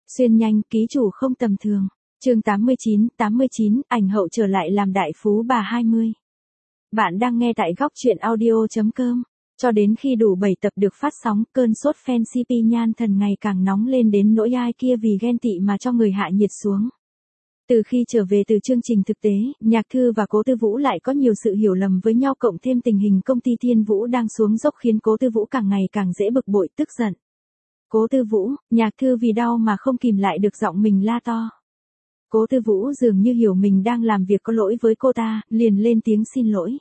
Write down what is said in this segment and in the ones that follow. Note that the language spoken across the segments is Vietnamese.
Xuyên nhanh, ký chủ không tầm thường. Chương 89, ảnh hậu trở lại làm đại phú bà 20. Bạn đang nghe tại góc truyện audio.com. Cho đến khi đủ 7 tập được phát sóng, cơn sốt fan CP Nhan Thần ngày càng nóng lên đến nỗi ai kia vì ghen tị mà cho người hạ nhiệt xuống. Từ khi trở về từ chương trình thực tế, Nhạc Thư và Cố Tư Vũ lại có nhiều sự hiểu lầm với nhau, cộng thêm tình hình công ty Thiên Vũ đang xuống dốc khiến Cố Tư Vũ càng ngày càng dễ bực bội tức giận. Cố Tư Vũ, Nhạc Thư vì đau mà không kìm lại được giọng mình la to. Cố Tư Vũ dường như hiểu mình đang làm việc có lỗi với cô ta, liền lên tiếng xin lỗi.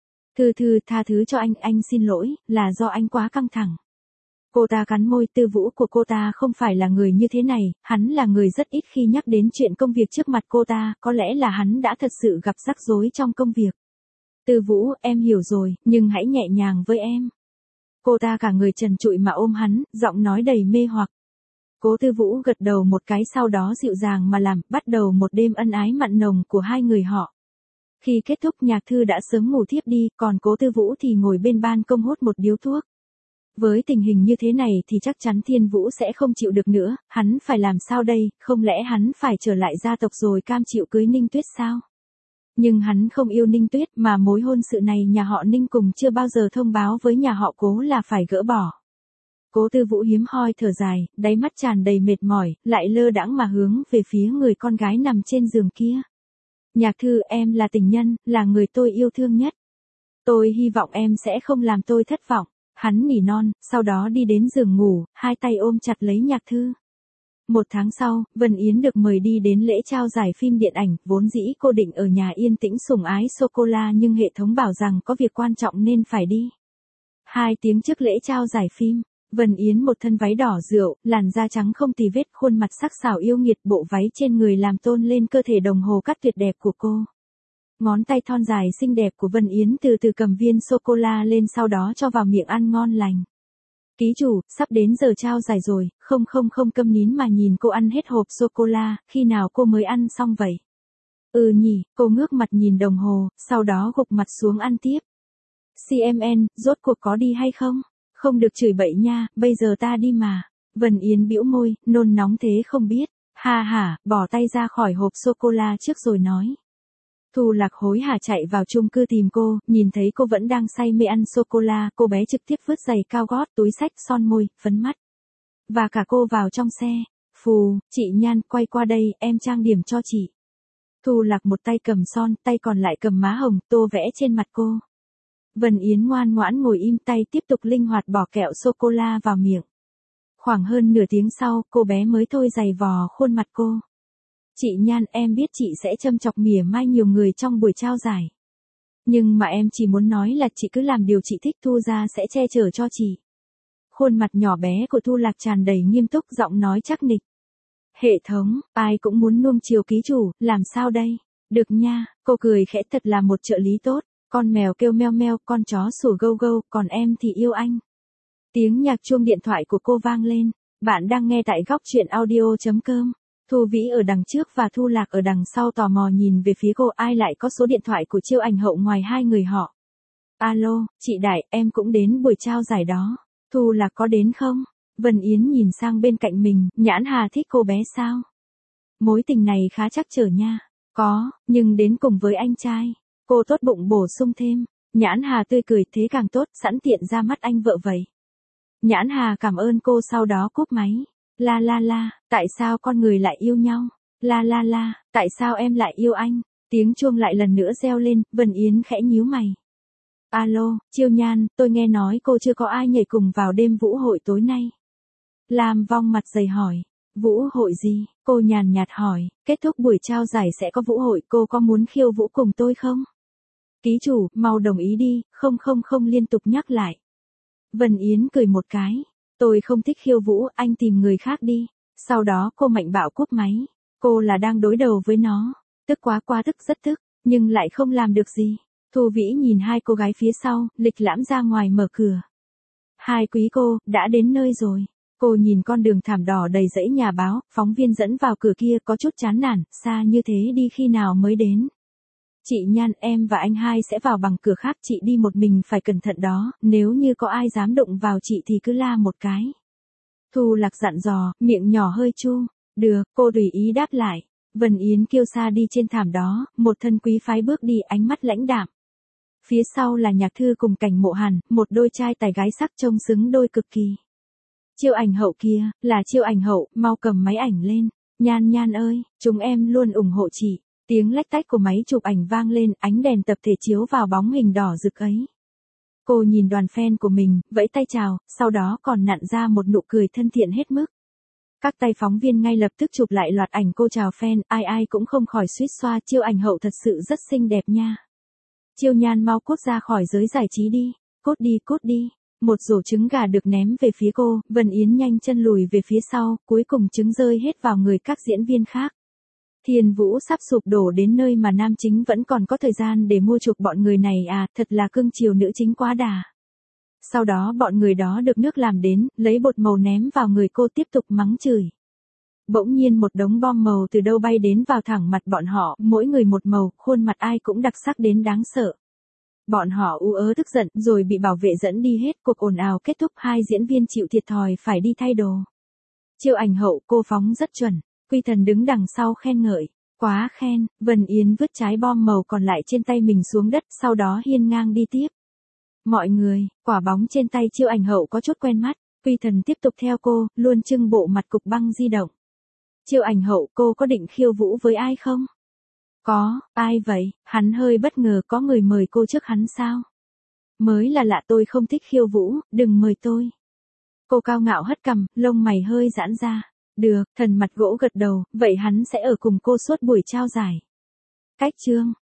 Thư, tha thứ cho anh xin lỗi, là do anh quá căng thẳng. Cô ta cắn môi, Tư Vũ của cô ta không phải là người như thế này, hắn là người rất ít khi nhắc đến chuyện công việc trước mặt cô ta, có lẽ là hắn đã thật sự gặp rắc rối trong công việc. Tư Vũ, em hiểu rồi, nhưng hãy nhẹ nhàng với em. Cô ta cả người trần trụi mà ôm hắn, giọng nói đầy mê hoặc. Cố Tư Vũ gật đầu một cái, sau đó dịu dàng mà bắt đầu một đêm ân ái mặn nồng của hai người họ. Khi kết thúc, Nhạc Thư đã sớm ngủ thiếp đi, còn Cố Tư Vũ thì ngồi bên ban công hút một điếu thuốc. Với tình hình như thế này thì chắc chắn Thiên Vũ sẽ không chịu được nữa, hắn phải làm sao đây, không lẽ hắn phải trở lại gia tộc rồi cam chịu cưới Ninh Tuyết sao? Nhưng hắn không yêu Ninh Tuyết, mà mối hôn sự này nhà họ Ninh cùng chưa bao giờ thông báo với nhà họ Cố là phải gỡ bỏ. Cố Tư Vũ hiếm hoi thở dài, đáy mắt tràn đầy mệt mỏi, lại lơ đãng mà hướng về phía người con gái nằm trên giường kia. Nhạc Thư, em là tình nhân, là người tôi yêu thương nhất. Tôi hy vọng em sẽ không làm tôi thất vọng. Hắn nỉ non, sau đó đi đến giường ngủ, hai tay ôm chặt lấy Nhạc Thư. 1 tháng sau, Vân Yến được mời đi đến lễ trao giải phim điện ảnh, vốn dĩ cô định ở nhà yên tĩnh sủng ái sô-cô-la nhưng hệ thống bảo rằng có việc quan trọng nên phải đi. 2 tiếng trước lễ trao giải phim, Vân Yến một thân váy đỏ rượu, làn da trắng không tì vết, khuôn mặt sắc sảo yêu nghiệt, bộ váy trên người làm tôn lên cơ thể đồng hồ cắt tuyệt đẹp của cô. Ngón tay thon dài xinh đẹp của Vân Yến từ từ cầm viên sô-cô-la lên, sau đó cho vào miệng ăn ngon lành. Ký chủ, sắp đến giờ trao giải rồi, không câm nín mà nhìn cô ăn hết hộp sô-cô-la, khi nào cô mới ăn xong vậy? Nhỉ, cô ngước mặt nhìn đồng hồ, sau đó gục mặt xuống ăn tiếp. CMN, rốt cuộc có đi hay không? Không được chửi bậy nha, bây giờ ta đi mà. Vân Yến bĩu môi, nôn nóng thế không biết. Bỏ tay ra khỏi hộp sô-cô-la trước rồi nói. Thu Lạc hối hả chạy vào chung cư tìm cô, nhìn thấy cô vẫn đang say mê ăn sô-cô-la, cô bé trực tiếp vứt giày cao gót, túi xách, son môi, phấn mắt. Và cả cô vào trong xe. Phù, chị Nhan, quay qua đây, em trang điểm cho chị. Thu Lạc một tay cầm son, tay còn lại cầm má hồng, tô vẽ trên mặt cô. Vân Yến ngoan ngoãn ngồi im, tay tiếp tục linh hoạt bỏ kẹo sô-cô-la vào miệng. Khoảng hơn nửa tiếng sau, cô bé mới thôi giày vò khuôn mặt cô. Chị Nhan, em biết chị sẽ châm chọc mỉa mai nhiều người trong buổi trao giải. Nhưng mà em chỉ muốn nói là chị cứ làm điều chị thích, Thu gia sẽ che chở cho chị. Khuôn mặt nhỏ bé của Thu Lạc tràn đầy nghiêm túc, giọng nói chắc nịch. Hệ thống, ai cũng muốn nuông chiều ký chủ, làm sao đây? Được nha, cô cười khẽ, thật là một trợ lý tốt. Con mèo kêu meo meo, con chó sủa gâu gâu, còn em thì yêu anh. Tiếng nhạc chuông điện thoại của cô vang lên. Bạn đang nghe tại góc truyện audio.com. Thu Vĩ ở đằng trước và Thu Lạc ở đằng sau tò mò nhìn về phía cô, ai lại có số điện thoại của Chiêu ảnh hậu ngoài hai người họ. Alo, chị Đại, em cũng đến buổi trao giải đó. Thu Lạc có đến không? Vân Yến nhìn sang bên cạnh mình, Nhãn Hà thích cô bé sao? Mối tình này khá trắc trở nha. Có, nhưng đến cùng với anh trai. Cô tốt bụng bổ sung thêm. Nhãn Hà tươi cười, thế càng tốt, sẵn tiện ra mắt anh vợ vậy. Nhãn Hà cảm ơn cô, sau đó cúp máy. La, tại sao con người lại yêu nhau? La, tại sao em lại yêu anh? Tiếng chuông lại lần nữa reo lên, Vân Yến khẽ nhíu mày. Alo, Chiêu Nhan, tôi nghe nói cô chưa có ai nhảy cùng vào đêm vũ hội tối nay. Lam Vong mặt dày hỏi. Vũ hội gì? Cô nhàn nhạt hỏi, kết thúc buổi trao giải sẽ có vũ hội, cô có muốn khiêu vũ cùng tôi không? Ký chủ, mau đồng ý đi, không liên tục nhắc lại. Vân Yến cười một cái. Tôi không thích khiêu vũ, anh tìm người khác đi. Sau đó cô mạnh bạo cúp máy. Cô là đang đối đầu với nó. Tức quá tức, rất tức, nhưng lại không làm được gì. Thu Vĩ nhìn hai cô gái phía sau, lịch lãm ra ngoài mở cửa. Hai quý cô, đã đến nơi rồi. Cô nhìn con đường thảm đỏ đầy dãy nhà báo, phóng viên dẫn vào cửa kia có chút chán nản, xa như thế đi khi nào mới đến. Chị Nhan, em và anh hai sẽ vào bằng cửa khác, chị đi một mình phải cẩn thận đó, nếu như có ai dám động vào chị thì cứ la một cái. Thu Lạc dặn dò, miệng nhỏ hơi chu. Được, cô tùy ý đáp lại. Vân Yến kiêu sa đi trên thảm đó, một thân quý phái bước đi ánh mắt lãnh đạm. Phía sau là Nhạc Thư cùng Cảnh Mộ Hàn, một đôi trai tài gái sắc trông xứng đôi cực kỳ. Chiêu ảnh hậu kia, là Chiêu ảnh hậu, mau cầm máy ảnh lên. Nhan Nhan ơi, chúng em luôn ủng hộ chị. Tiếng lách tách của máy chụp ảnh vang lên, ánh đèn tập thể chiếu vào bóng hình đỏ rực ấy. Cô nhìn đoàn fan của mình, vẫy tay chào, sau đó còn nặn ra một nụ cười thân thiện hết mức. Các tay phóng viên ngay lập tức chụp lại loạt ảnh cô chào fan, ai ai cũng không khỏi suýt xoa, Chiêu ảnh hậu thật sự rất xinh đẹp nha. Chiêu Nhan mau cút ra khỏi giới giải trí đi, cút đi. Một rổ trứng gà được ném về phía cô, Vân Yến nhanh chân lùi về phía sau, cuối cùng trứng rơi hết vào người các diễn viên khác. Thiên Vũ sắp sụp đổ đến nơi mà nam chính vẫn còn có thời gian để mua chuộc bọn người này à, thật là cưng chiều nữ chính quá đà. Sau đó bọn người đó được nước làm đến, lấy bột màu ném vào người cô tiếp tục mắng chửi. Bỗng nhiên một đống bom màu từ đâu bay đến vào thẳng mặt bọn họ, mỗi người một màu, khuôn mặt ai cũng đặc sắc đến đáng sợ. Bọn họ ú ớ tức giận rồi bị bảo vệ dẫn đi hết, cuộc ồn ào kết thúc, hai diễn viên chịu thiệt thòi phải đi thay đồ. Chiêu ảnh hậu cô phóng rất chuẩn, Quy Thần đứng đằng sau khen ngợi, quá khen, Vân Yến vứt trái bom màu còn lại trên tay mình xuống đất, sau đó hiên ngang đi tiếp. Mọi người, quả bóng trên tay Chiêu ảnh hậu có chút quen mắt, Quy Thần tiếp tục theo cô, luôn trưng bộ mặt cục băng di động. Chiêu ảnh hậu cô có định khiêu vũ với ai không? Có, ai vậy? Hắn hơi bất ngờ, có người mời cô trước hắn sao? Mới là lạ, tôi không thích khiêu vũ, đừng mời tôi. Cô cao ngạo hất cằm, lông mày hơi giãn ra. Được, Thần mặt gỗ gật đầu, vậy hắn sẽ ở cùng cô suốt buổi trao giải. Cách chương